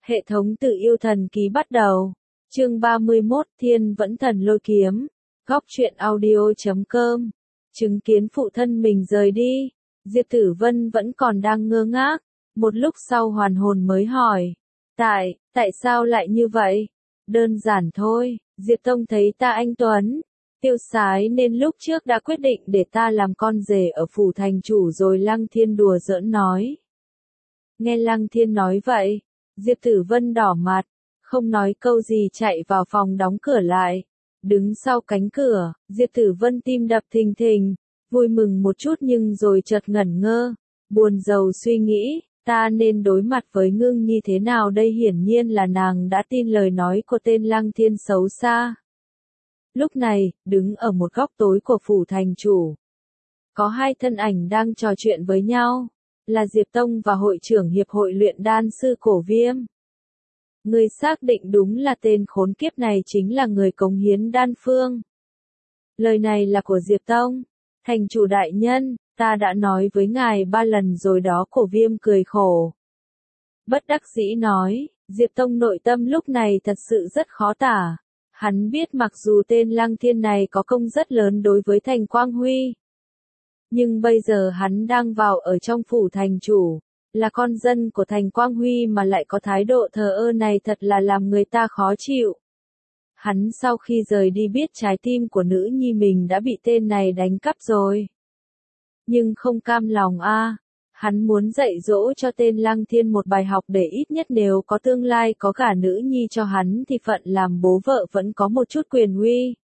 Hệ thống tự yêu thần ký bắt đầu. Chương 31 Thiên vẫn thần lôi kiếm. Góc truyện audio.com. Chứng kiến phụ thân mình rời đi, Diệp Tử Vân vẫn còn đang ngơ ngác. Một lúc sau hoàn hồn mới hỏi. Tại sao lại như vậy? Đơn giản thôi, Diệp Tông thấy ta anh tuấn, tiêu sái nên lúc trước đã quyết định để ta làm con rể ở phủ thành chủ rồi. Lăng Thiên đùa giỡn nói. Nghe Lăng Thiên nói vậy, Diệp Tử Vân đỏ mặt, không nói câu gì chạy vào phòng đóng cửa lại. Đứng sau cánh cửa, Diệp Tử Vân tim đập thình thình, vui mừng một chút nhưng rồi chợt ngẩn ngơ, buồn rầu suy nghĩ, ta nên đối mặt với Ngưng Nhi thế nào đây? Hiển nhiên là nàng đã tin lời nói của tên Lăng Thiên xấu xa. Lúc này, đứng ở một góc tối của phủ thành chủ, có hai thân ảnh đang trò chuyện với nhau, là Diệp Tông và hội trưởng hiệp hội luyện đan sư Cổ Viêm. Người xác định đúng là tên khốn kiếp này chính là người cống hiến đan phương. Lời này là của Diệp Tông. Thành chủ đại nhân, ta đã nói với ngài 3 lần rồi đó. Cổ Viêm cười khổ, bất đắc dĩ nói. Diệp Tông nội tâm lúc này thật sự rất khó tả. Hắn biết mặc dù tên Lăng Thiên này có công rất lớn đối với Thành Quang Huy, nhưng bây giờ hắn đang vào ở trong phủ thành chủ, là con dân của Thành Quang Huy mà lại có thái độ thờ ơ này thật là làm người ta khó chịu. Hắn sau khi rời đi biết trái tim của nữ nhi mình đã bị tên này đánh cắp rồi. Nhưng không cam lòng hắn muốn dạy dỗ cho tên Lăng Thiên một bài học để ít nhất nếu có tương lai có gả nữ nhi cho hắn thì phận làm bố vợ vẫn có một chút quyền uy.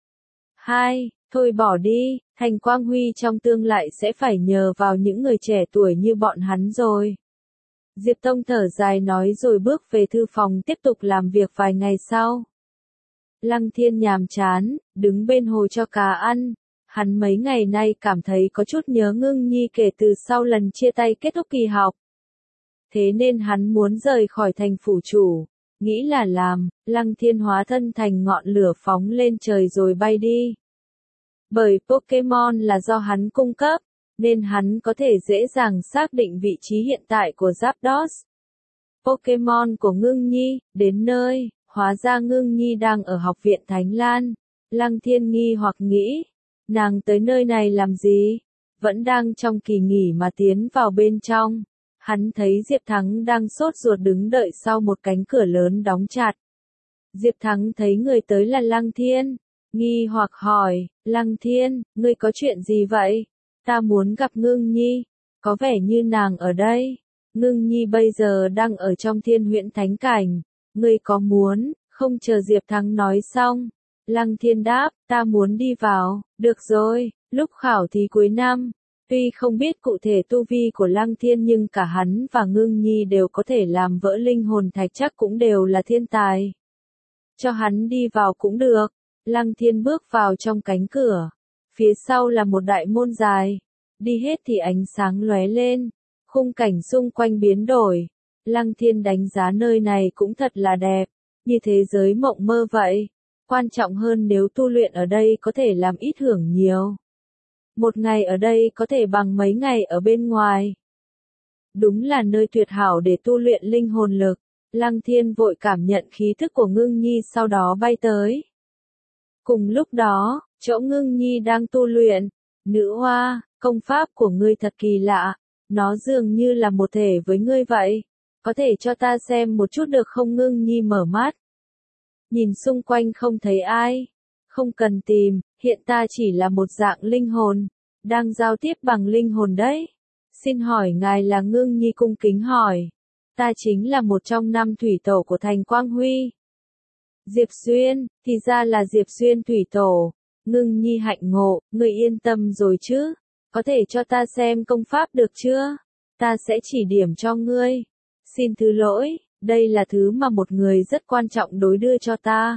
Thôi bỏ đi, Thành Quang Huy trong tương lai sẽ phải nhờ vào những người trẻ tuổi như bọn hắn rồi. Diệp Tông thở dài nói rồi bước về thư phòng tiếp tục làm việc. Vài ngày sau, Lăng Thiên nhàm chán, đứng bên hồ cho cá ăn. Hắn mấy ngày nay cảm thấy có chút nhớ Ngưng Nhi kể từ sau lần chia tay kết thúc kỳ học. Thế nên hắn muốn rời khỏi thành phủ chủ. Nghĩ là làm, Lăng Thiên hóa thân thành ngọn lửa phóng lên trời rồi bay đi. Bởi Pokémon là do hắn cung cấp, nên hắn có thể dễ dàng xác định vị trí hiện tại của Zapdos, Pokémon của Ngưng Nhi. Đến nơi, hóa ra Ngưng Nhi đang ở học viện Thánh Lan. Lăng Thiên nghi hoặc nghĩ, nàng tới nơi này làm gì? Vẫn đang trong kỳ nghỉ mà tiến vào bên trong. Hắn thấy Diệp Thắng đang sốt ruột đứng đợi sau một cánh cửa lớn đóng chặt. Diệp Thắng thấy người tới là Lăng Thiên, nghi hoặc hỏi, Lăng Thiên, ngươi có chuyện gì vậy? Ta muốn gặp Ngưng Nhi, có vẻ như nàng ở đây. Ngưng Nhi bây giờ đang ở trong Thiên Huyễn Thánh Cảnh, ngươi có muốn, không? Chờ Diệp Thắng nói xong, Lăng Thiên đáp, ta muốn đi vào. Được rồi, lúc khảo thí cuối năm, tuy không biết cụ thể tu vi của Lăng Thiên nhưng cả hắn và Ngưng Nhi đều có thể làm vỡ linh hồn thạch, chắc cũng đều là thiên tài. Cho hắn đi vào cũng được. Lăng Thiên bước vào trong cánh cửa. Phía sau là một đại môn dài. Đi hết thì ánh sáng lóe lên. Khung cảnh xung quanh biến đổi. Lăng Thiên đánh giá nơi này cũng thật là đẹp. Như thế giới mộng mơ vậy. Quan trọng hơn nếu tu luyện ở đây có thể làm ít hưởng nhiều. Một ngày ở đây có thể bằng mấy ngày ở bên ngoài. Đúng là nơi tuyệt hảo để tu luyện linh hồn lực. Lăng Thiên vội cảm nhận khí thức của Ngưng Nhi sau đó bay tới. Cùng lúc đó, chỗ Ngưng Nhi đang tu luyện, nữ hoa, công pháp của ngươi thật kỳ lạ, nó dường như là một thể với ngươi vậy, có thể cho ta xem một chút được không? Ngưng Nhi mở mắt, nhìn xung quanh không thấy ai, không cần tìm, hiện ta chỉ là một dạng linh hồn, đang giao tiếp bằng linh hồn đấy. Xin hỏi ngài là? Ngưng Nhi cung kính hỏi, ta chính là một trong 5 thủy tổ của Thành Quang Huy. Diệp Xuyên, thì ra là Diệp Xuyên thủy tổ. Ngưng Nhi hạnh ngộ, ngươi yên tâm rồi chứ? Có thể cho ta xem công pháp được chưa? Ta sẽ chỉ điểm cho ngươi. Xin thứ lỗi, đây là thứ mà một người rất quan trọng đối đưa cho ta.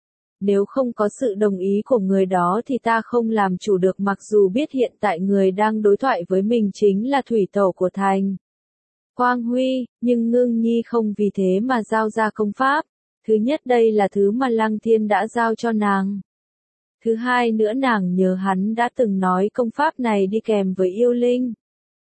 Nếu không có sự đồng ý của người đó thì ta không làm chủ được, mặc dù biết hiện tại người đang đối thoại với mình chính là thủy tổ của Thành Quang Huy, nhưng Ngưng Nhi không vì thế mà giao ra công pháp. Thứ nhất, đây là thứ mà Lăng Thiên đã giao cho nàng. Thứ hai nữa, nàng nhớ hắn đã từng nói công pháp này đi kèm với yêu linh.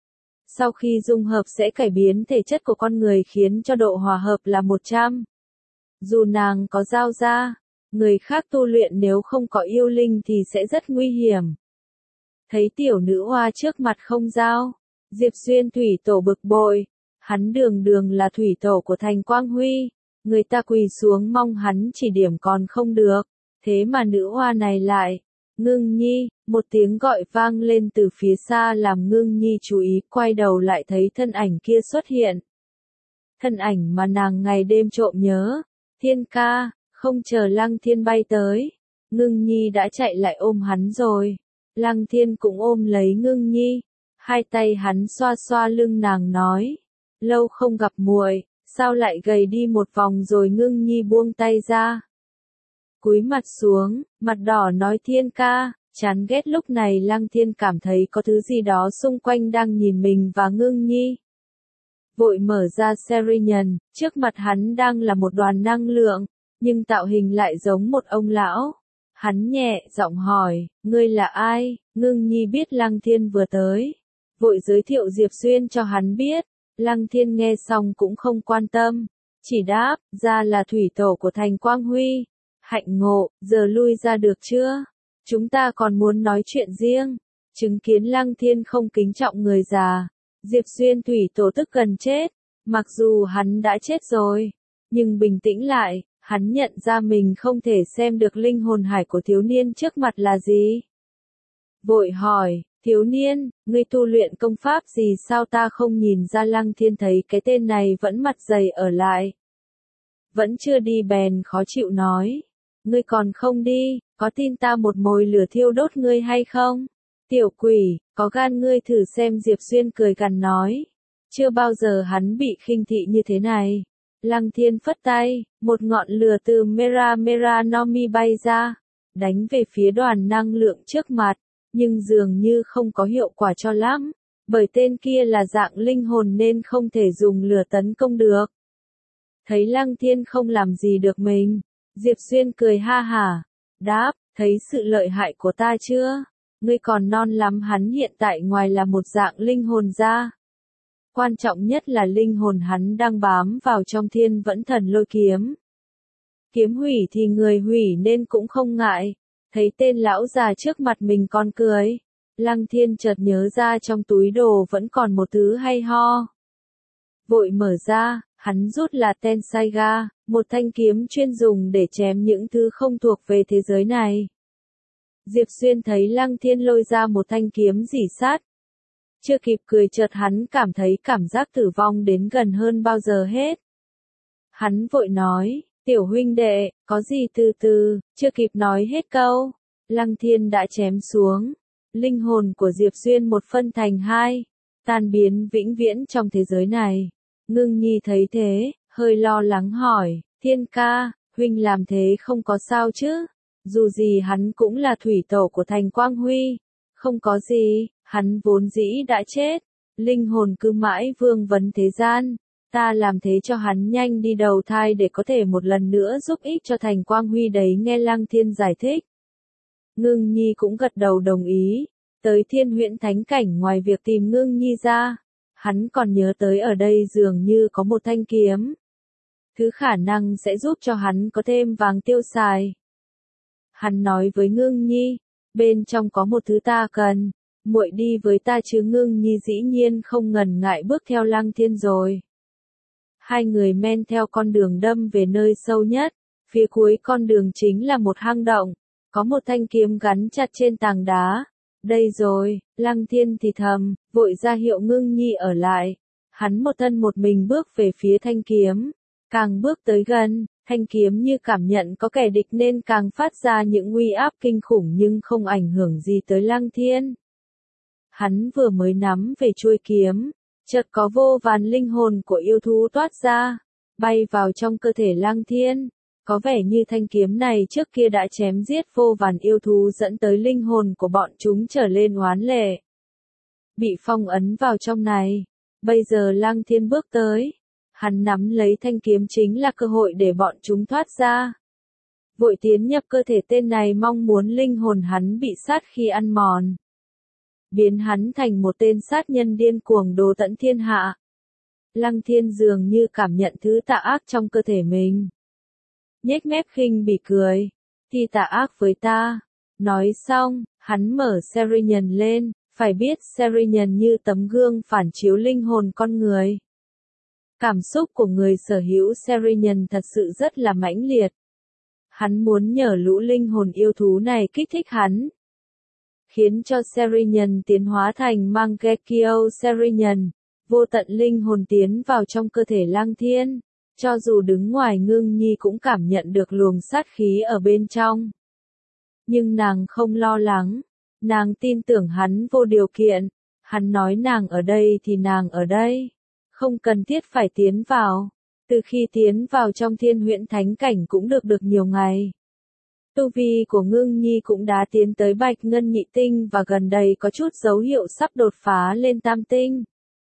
sau khi dung hợp sẽ cải biến thể chất của con người khiến cho độ hòa hợp là 100. Dù nàng có giao ra, người khác tu luyện nếu không có yêu linh thì sẽ rất nguy hiểm. Thấy tiểu nữ hoa trước mặt không giao, Diệp Xuyên thủy tổ bực bội, hắn đường đường là thủy tổ của thành Quang Huy, người ta quỳ xuống mong hắn chỉ điểm còn không được, thế mà nữ hoa này lại, Ngưng Nhi, một tiếng gọi vang lên từ phía xa làm Ngưng Nhi chú ý quay đầu lại thấy thân ảnh kia xuất hiện. Thân ảnh mà nàng ngày đêm trộm nhớ, Thiên ca, không chờ Lăng Thiên bay tới, Ngưng Nhi đã chạy lại ôm hắn rồi. Lăng Thiên cũng ôm lấy Ngưng Nhi, hai tay hắn xoa xoa lưng nàng nói, lâu không gặp muội, sao lại gầy đi một vòng rồi. Ngưng Nhi buông tay ra, cúi mặt xuống, mặt đỏ nói Thiên ca, chán ghét. Lúc này Lăng Thiên cảm thấy có thứ gì đó xung quanh đang nhìn mình và Ngưng Nhi. Vội mở ra Serian, trước mặt hắn đang là một đoàn năng lượng, nhưng tạo hình lại giống một ông lão. Hắn nhẹ giọng hỏi, ngươi là ai? Ngưng Nhi biết Lăng Thiên vừa tới, vội giới thiệu Diệp Xuyên cho hắn biết. Lăng Thiên nghe xong cũng không quan tâm, chỉ đáp, ra là thủy tổ của thành Quang Huy. Hạnh ngộ, giờ lui ra được chưa? Chúng ta còn muốn nói chuyện riêng. Chứng kiến Lăng Thiên không kính trọng người già, Diệp Xuyên thủy tổ tức gần chết. Mặc dù hắn đã chết rồi, nhưng bình tĩnh lại, hắn nhận ra mình không thể xem được linh hồn hải của thiếu niên trước mặt là gì. Vội hỏi, thiếu niên, ngươi tu luyện công pháp gì sao ta không nhìn ra? Lăng Thiên thấy cái tên này vẫn mặt dày ở lại. Vẫn chưa đi bèn khó chịu nói, ngươi còn không đi, có tin ta một mồi lửa thiêu đốt ngươi hay không? Tiểu quỷ, có gan ngươi thử xem. Diệp Xuyên cười gằn nói, chưa bao giờ hắn bị khinh thị như thế này. Lăng Thiên phất tay, một ngọn lửa từ Mera Mera no Mi bay ra, đánh về phía đoàn năng lượng trước mặt, nhưng dường như không có hiệu quả cho lắm, bởi tên kia là dạng linh hồn nên không thể dùng lửa tấn công được. Thấy Lăng Thiên không làm gì được mình, Diệp Xuyên cười ha hả, đáp, thấy sự lợi hại của ta chưa? Ngươi còn non lắm. Hắn hiện tại ngoài là một dạng linh hồn ra, quan trọng nhất là linh hồn hắn đang bám vào trong Thiên Vẫn Thần Lôi Kiếm. Kiếm hủy thì người hủy nên cũng không ngại. Thấy tên lão già trước mặt mình còn cười, Lăng Thiên chợt nhớ ra trong túi đồ vẫn còn một thứ hay ho. Vội mở ra, hắn rút là Tensaiga, một thanh kiếm chuyên dùng để chém những thứ không thuộc về thế giới này. Diệp Xuyên thấy Lăng Thiên lôi ra một thanh kiếm rỉ sát. Chưa kịp cười chợt hắn cảm thấy cảm giác tử vong đến gần hơn bao giờ hết. Hắn vội nói, tiểu huynh đệ, có gì từ từ, chưa kịp nói hết câu. Lăng Thiên đã chém xuống. Linh hồn của Diệp Xuyên một phân thành hai, tan biến vĩnh viễn trong thế giới này. Ngưng Nhi thấy thế, hơi lo lắng hỏi, Thiên ca, huynh làm thế không có sao chứ? Dù gì hắn cũng là thủy tổ của thành Quang Huy. Không có gì, hắn vốn dĩ đã chết. Linh hồn cứ mãi vương vấn thế gian. Ta làm thế cho hắn nhanh đi đầu thai để có thể một lần nữa giúp ích cho thành Quang Huy đấy. Nghe Lăng Thiên giải thích, Ngưng Nhi cũng gật đầu đồng ý. Tới Thiên Huyễn Thánh Cảnh ngoài việc tìm Ngưng Nhi ra, hắn còn nhớ tới ở đây dường như có một thanh kiếm. Thứ khả năng sẽ giúp cho hắn có thêm vàng tiêu xài. Hắn nói với Ngưng Nhi, bên trong có một thứ ta cần, muội đi với ta chứ. Ngưng Nhi dĩ nhiên không ngần ngại bước theo Lăng Thiên rồi. Hai người men theo con đường đâm về nơi sâu nhất, phía cuối con đường chính là một hang động, có một thanh kiếm gắn chặt trên tảng đá. Đây rồi, Lăng Thiên thì thầm, vội ra hiệu Ngưng Nhi ở lại. Hắn một thân một mình bước về phía thanh kiếm, càng bước tới gần, thanh kiếm như cảm nhận có kẻ địch nên càng phát ra những uy áp kinh khủng nhưng không ảnh hưởng gì tới Lăng Thiên. Hắn vừa mới nắm về chuôi kiếm, chợt có vô vàn linh hồn của yêu thú toát ra, bay vào trong cơ thể Lăng Thiên. Có vẻ như thanh kiếm này trước kia đã chém giết vô vàn yêu thú dẫn tới linh hồn của bọn chúng trở lên oán lệ, bị phong ấn vào trong này. Bây giờ Lăng Thiên bước tới, hắn nắm lấy thanh kiếm chính là cơ hội để bọn chúng thoát ra. Vội tiến nhập cơ thể tên này mong muốn linh hồn hắn bị sát khi ăn mòn. biến hắn thành một tên sát nhân điên cuồng đố tận thiên hạ. Lăng Thiên dường như cảm nhận thứ tà ác trong cơ thể mình. Nhếch mép khinh bỉ cười, thi tà ác với ta. Nói xong, hắn mở Serian lên, phải biết Serian như tấm gương phản chiếu linh hồn con người. Cảm xúc của người sở hữu Serian thật sự rất là mãnh liệt. Hắn muốn nhờ lũ linh hồn yêu thú này kích thích hắn, khiến cho Serian tiến hóa thành Mangekyo Serian, vô tận linh hồn tiến vào trong cơ thể Lăng Thiên. Cho dù đứng ngoài Ngưng Nhi cũng cảm nhận được luồng sát khí ở bên trong. Nhưng nàng không lo lắng, nàng tin tưởng hắn vô điều kiện, hắn nói nàng ở đây thì nàng ở đây, không cần thiết phải tiến vào. Từ khi tiến vào trong Thiên Huyễn Thánh Cảnh cũng được nhiều ngày. Tu vi của Ngưng Nhi cũng đã tiến tới Bạch Ngân Nhị Tinh và gần đây có chút dấu hiệu sắp đột phá lên Tam Tinh.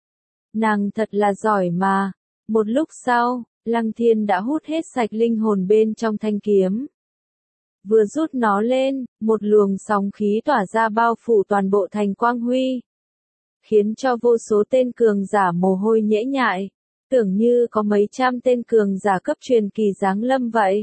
Nàng thật là giỏi mà. Một lúc sau, Lăng Thiên đã hút hết sạch linh hồn bên trong thanh kiếm. Vừa rút nó lên, một luồng sóng khí tỏa ra bao phủ toàn bộ thành quang huy, khiến cho vô số tên cường giả mồ hôi nhễ nhại, tưởng như có mấy trăm tên cường giả cấp truyền kỳ giáng lâm vậy.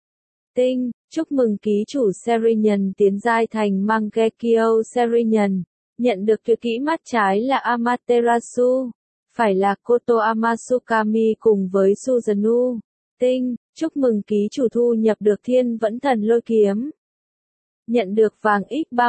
Tinh, chúc mừng ký chủ Serian tiến giai thành Mangekyo Serian, nhận được tuyệt kỹ mắt trái là Amaterasu, phải là Koto Amasukami cùng với Suzanu. Tinh, chúc mừng ký chủ thu nhập được Thiên Vẫn Thần Lôi Kiếm. Nhận được vàng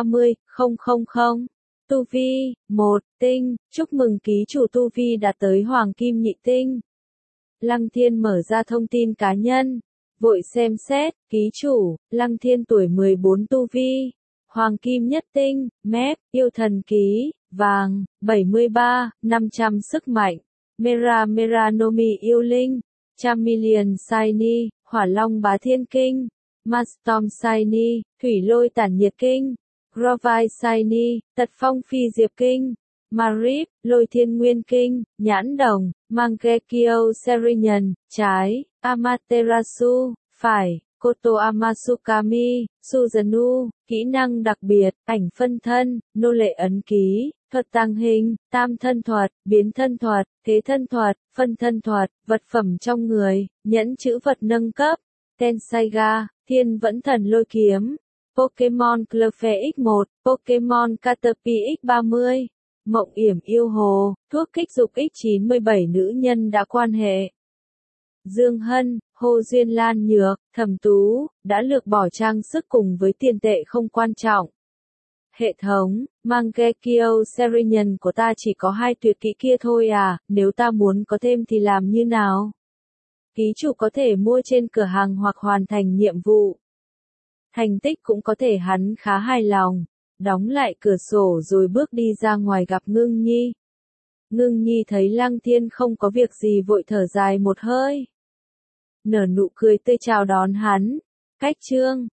X30.000. Tu vi, 1, tinh, chúc mừng ký chủ tu vi đạt tới Hoàng Kim Nhị Tinh. Lăng Thiên mở ra thông tin cá nhân, vội xem xét, ký chủ, Lăng Thiên tuổi 14 tu vi, Hoàng Kim Nhất Tinh, mép, yêu thần ký, vàng, 73, 500 sức mạnh, Mera Meranomi yêu linh, Chameleon Shiny, Hỏa Long Bá Thiên Kinh, Mastorm Shiny, Thủy Lôi Tản Nhiệt Kinh, Grovai Shiny, Tật Phong Phi Diệp Kinh, Marip, Lôi Thiên Nguyên Kinh, Nhãn Đồng, Mangekyo Serian, trái, Amaterasu, phải, Koto Amasukami, Suzanu, kỹ năng đặc biệt, ảnh phân thân, nô lệ ấn ký, thuật tàng hình, tam thân thuật, biến thân thuật, thế thân thuật, phân thân thuật, vật phẩm trong người, nhẫn chữ vật nâng cấp, Tensaiga, Thiên Vẫn Thần Lôi Kiếm, Pokemon Clefairy X1, Pokemon Caterpie X30, Mộng Yểm Yêu Hồ, thuốc kích dục X97 nữ nhân đã quan hệ. Dương Hân, Hồ Duyên Lan Nhược, Thẩm Tú, đã lược bỏ trang sức cùng với tiền tệ không quan trọng. Hệ thống, Mangekyo Serian của ta chỉ có 2 tuyệt kỹ kia thôi à, nếu ta muốn có thêm thì làm như nào? Ký chủ có thể mua trên cửa hàng hoặc hoàn thành nhiệm vụ. Thành tích cũng có thể hắn khá hài lòng, đóng lại cửa sổ rồi bước đi ra ngoài gặp Ngưng Nhi. Ngưng Nhi thấy Lăng Thiên không có việc gì vội thở dài một hơi. Nở nụ cười tươi chào đón hắn. Cách chương